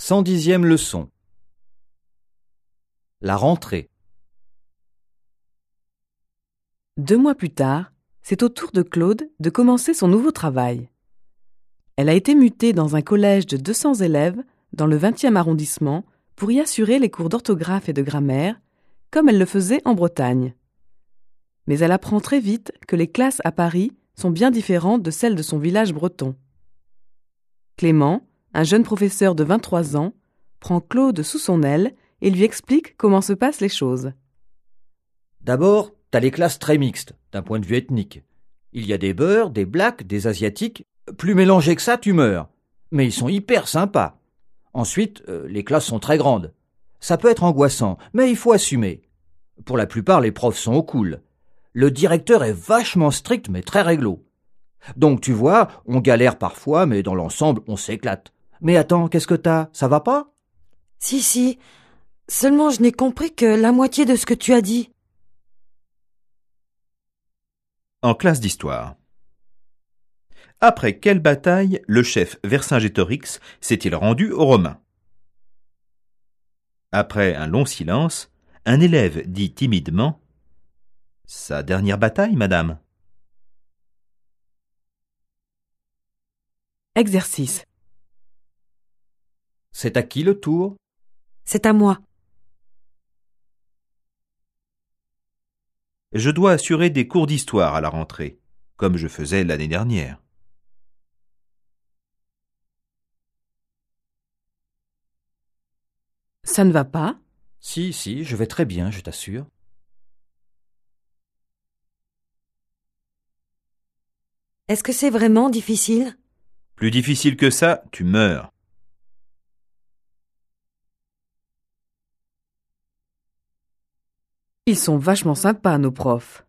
110e leçon. La rentrée. 2 mois plus tard, c'est au tour de Claude de commencer son nouveau travail. Elle a été mutée dans un collège de 200 élèves dans le 20e arrondissement pour y assurer les cours d'orthographe et de grammaire, comme elle le faisait en Bretagne. Mais elle apprend très vite que les classes à Paris sont bien différentes de celles de son village breton. Clément, un jeune professeur de 23 ans, prend Claude sous son aile et lui explique comment se passent les choses. D'abord, t'as les classes très mixtes, d'un point de vue ethnique. Il y a des Beurs, des Blacks, des Asiatiques. Plus mélangés que ça, tu meurs. Mais ils sont hyper sympas. Ensuite, les classes sont très grandes. Ça peut être angoissant, mais il faut assumer. Pour la plupart, les profs sont au cool. Le directeur est vachement strict, mais très réglo. Donc, tu vois, on galère parfois, mais dans l'ensemble, on s'éclate. Mais attends, qu'est-ce que t'as? Ça va pas? Si. Seulement, je n'ai compris que la moitié de ce que tu as dit. En classe d'histoire. Après quelle bataille le chef Vercingétorix s'est-il rendu aux Romains? Après un long silence, un élève dit timidement « Sa dernière bataille, madame ?» Exercice. C'est à qui le tour? C'est à moi. Je dois assurer des cours d'histoire à la rentrée, comme je faisais l'année dernière. Ça ne va pas? Si, je vais très bien, je t'assure. Est-ce que c'est vraiment difficile? Plus difficile que ça, tu meurs. Ils sont vachement sympas, nos profs.